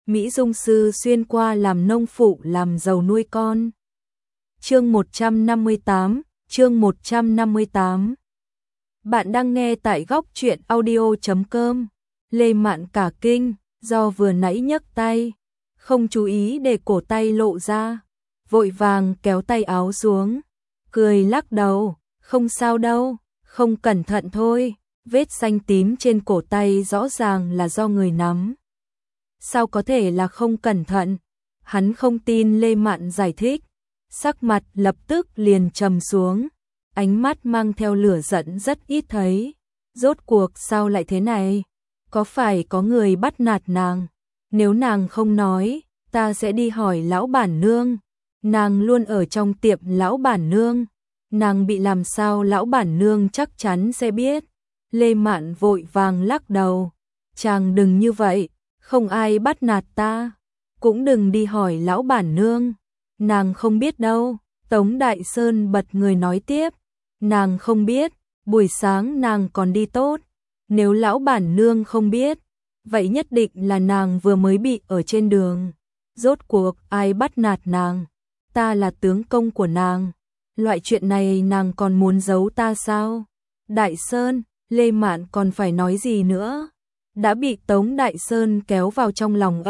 Mỹ Dung sư xuyên qua làm nông phụ làm giàu nuôi con. Chương 158, chương 158. Bạn đang nghe tại góc truyện audio.com. Lê Mạn cả kinh, do vừa nãy nhấc tay, không chú ý để cổ tay lộ ra, vội vàng kéo tay áo xuống, cười lắc đầu, không sao đâu, không cẩn thận thôi, vết xanh tím trên cổ tay rõ ràng là do người nắm. Sao có thể là không cẩn thận? Hắn không tin Lê Mạn giải thích, sắc mặt lập tức liền trầm xuống, ánh mắt mang theo lửa giận rất ít thấy. Rốt cuộc sao lại thế này? Có phải có người bắt nạt nàng? Nếu nàng không nói, ta sẽ đi hỏi lão bản nương. Nàng luôn ở trong tiệm lão bản nương. Nàng bị làm sao lão bản nương chắc chắn sẽ biết. Lê Mạn vội vàng lắc đầu. Chàng đừng như vậy, không ai bắt nạt ta. Cũng đừng đi hỏi lão bản nương. Nàng không biết đâu. Tống Đại Sơn bật người nói tiếp. Nàng không biết, buổi sáng nàng còn đi tốt. Nếu lão bản nương không biết, vậy nhất định là nàng vừa mới bị ở trên đường. Rốt cuộc ai bắt nạt nàng? Ta là tướng công của nàng. Loại chuyện này nàng còn muốn giấu ta sao? Đại Sơn, Lê Mạn còn phải nói gì nữa? Đã bị Tống Đại Sơn kéo vào trong lòng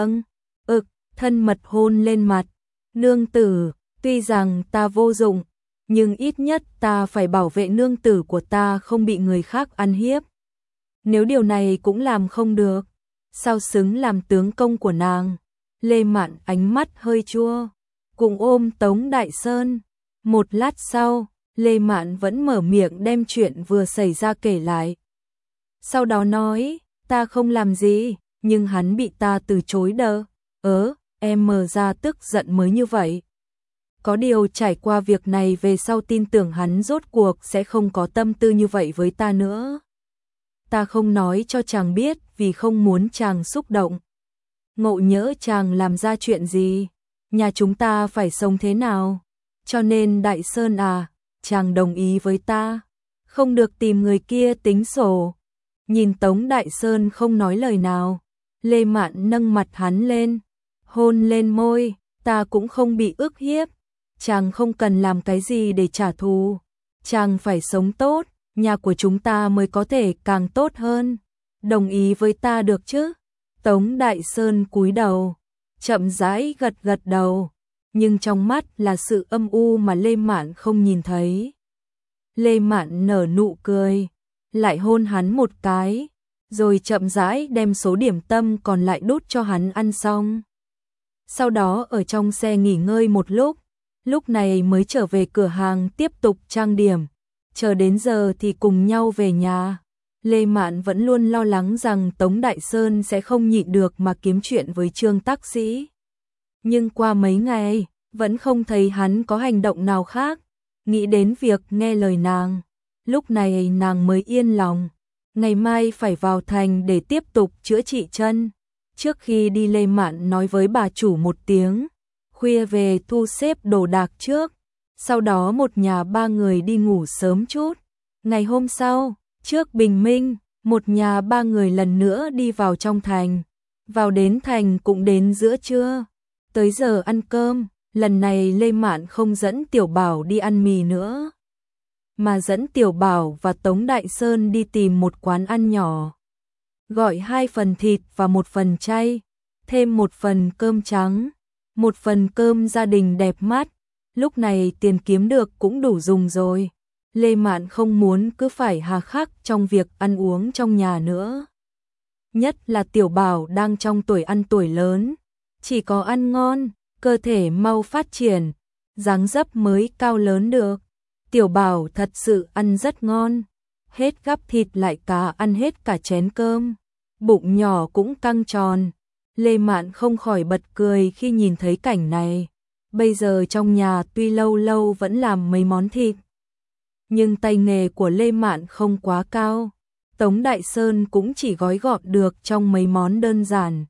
thân mật hôn lên mặt. Nương tử, tuy rằng ta vô dụng, nhưng ít nhất ta phải bảo vệ nương tử của ta không bị người khác ăn hiếp. Nếu điều này cũng làm không được, sao xứng làm tướng công của nàng? Lê Mạn ánh mắt hơi chua, cùng ôm Tống Đại Sơn. Một lát sau, Lê Mạn vẫn mở miệng đem chuyện vừa xảy ra kể lại. Sau đó nói, ta không làm gì, nhưng hắn bị ta từ chối đỡ. Em mở ra tức giận mới như vậy. Có điều trải qua việc này về sau tin tưởng hắn rốt cuộc sẽ không có tâm tư như vậy với ta nữa. Ta không nói cho chàng biết vì không muốn chàng xúc động. Ngộ nhỡ chàng làm ra chuyện gì, nhà chúng ta phải sống thế nào? Cho nên Đại Sơn à, chàng đồng ý với ta, không được tìm người kia tính sổ. Nhìn Tống Đại Sơn không nói lời nào, Lê Mạn nâng mặt hắn lên, hôn lên môi, ta cũng không bị ức hiếp. Chàng không cần làm cái gì để trả thù, chàng phải sống tốt, nhà của chúng ta mới có thể càng tốt hơn. Đồng ý với ta được chứ? Tống Đại Sơn cúi đầu, chậm rãi gật gật đầu, nhưng trong mắt là sự âm u mà Lê Mạn không nhìn thấy. Lê Mạn nở nụ cười, lại hôn hắn một cái, rồi chậm rãi đem số điểm tâm còn lại đút cho hắn ăn xong. Sau đó ở trong xe nghỉ ngơi một lúc này mới trở về cửa hàng tiếp tục trang điểm. Chờ đến giờ thì cùng nhau về nhà. Lê Mạn vẫn luôn lo lắng rằng Tống Đại Sơn sẽ không nhịn được mà kiếm chuyện với Trương Tác Sĩ. Nhưng qua mấy ngày, vẫn không thấy hắn có hành động nào khác. Nghĩ đến việc nghe lời nàng, lúc này nàng mới yên lòng. Ngày mai phải vào thành để tiếp tục chữa trị chân. Trước khi đi Lê Mạn nói với bà chủ một tiếng, khuya về thu xếp đồ đạc trước, sau đó một nhà ba người đi ngủ sớm chút. Ngày hôm sau, trước bình minh, một nhà ba người lần nữa đi vào trong thành. Vào đến thành cũng đến giữa trưa. Tới giờ ăn cơm, lần này Lê Mạn không dẫn Tiểu Bảo đi ăn mì nữa, mà dẫn Tiểu Bảo và Tống Đại Sơn đi tìm một quán ăn nhỏ. Gọi 2 phần thịt và 1 phần chay, thêm 1 phần cơm trắng, 1 phần cơm gia đình đẹp mắt. Lúc này tiền kiếm được cũng đủ dùng rồi. Lê Mạn không muốn cứ phải hà khắc trong việc ăn uống trong nhà nữa. Nhất là Tiểu Bảo đang trong tuổi ăn tuổi lớn, chỉ có ăn ngon, cơ thể mau phát triển, dáng dấp mới cao lớn được. Tiểu Bảo thật sự ăn rất ngon, hết gắp thịt lại cá ăn hết cả chén cơm, bụng nhỏ cũng căng tròn. Lê Mạn không khỏi bật cười khi nhìn thấy cảnh này. Bây giờ trong nhà tuy lâu lâu vẫn làm mấy món thịt, nhưng tay nghề của Lê Mạn không quá cao. Tống Đại Sơn cũng chỉ gói gọn được trong mấy món đơn giản,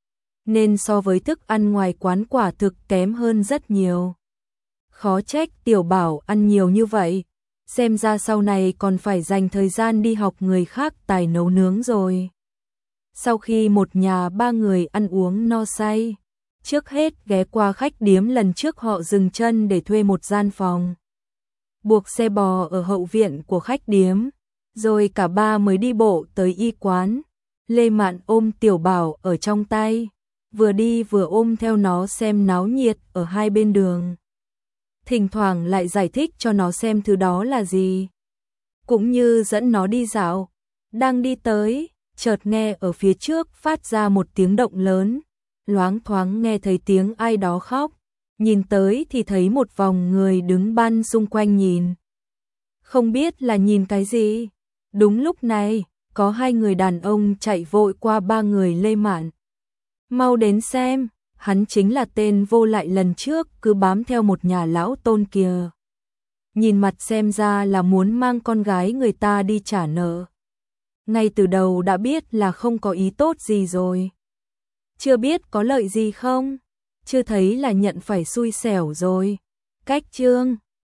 nên so với thức ăn ngoài quán quả thực kém hơn rất nhiều. Khó trách Tiểu Bảo ăn nhiều như vậy, xem ra sau này còn phải dành thời gian đi học người khác tài nấu nướng rồi. Sau khi một nhà ba người ăn uống no say, trước hết ghé qua khách điếm lần trước họ dừng chân để thuê một gian phòng. Buộc xe bò ở hậu viện của khách điếm, rồi cả ba mới đi bộ tới y quán. Lê Mạn ôm Tiểu Bảo ở trong tay, vừa đi vừa ôm theo nó xem náo nhiệt ở hai bên đường. Thỉnh thoảng lại giải thích cho nó xem thứ đó là gì, cũng như dẫn nó đi dạo. Đang đi tới, chợt nghe ở phía trước phát ra một tiếng động lớn, loáng thoáng nghe thấy tiếng ai đó khóc, nhìn tới thì thấy một vòng người đứng ban xung quanh nhìn. Không biết là nhìn cái gì. Đúng lúc này, có hai người đàn ông chạy vội qua ba người Lê Mạn. Mau đến xem, hắn chính là tên vô lại lần trước cứ bám theo một nhà lão Tôn kìa. Nhìn mặt xem ra là muốn mang con gái người ta đi trả nợ. Ngay từ đầu đã biết là không có ý tốt gì rồi. Chưa biết có lợi gì không? Chưa thấy là nhận phải xui xẻo rồi. Cách chương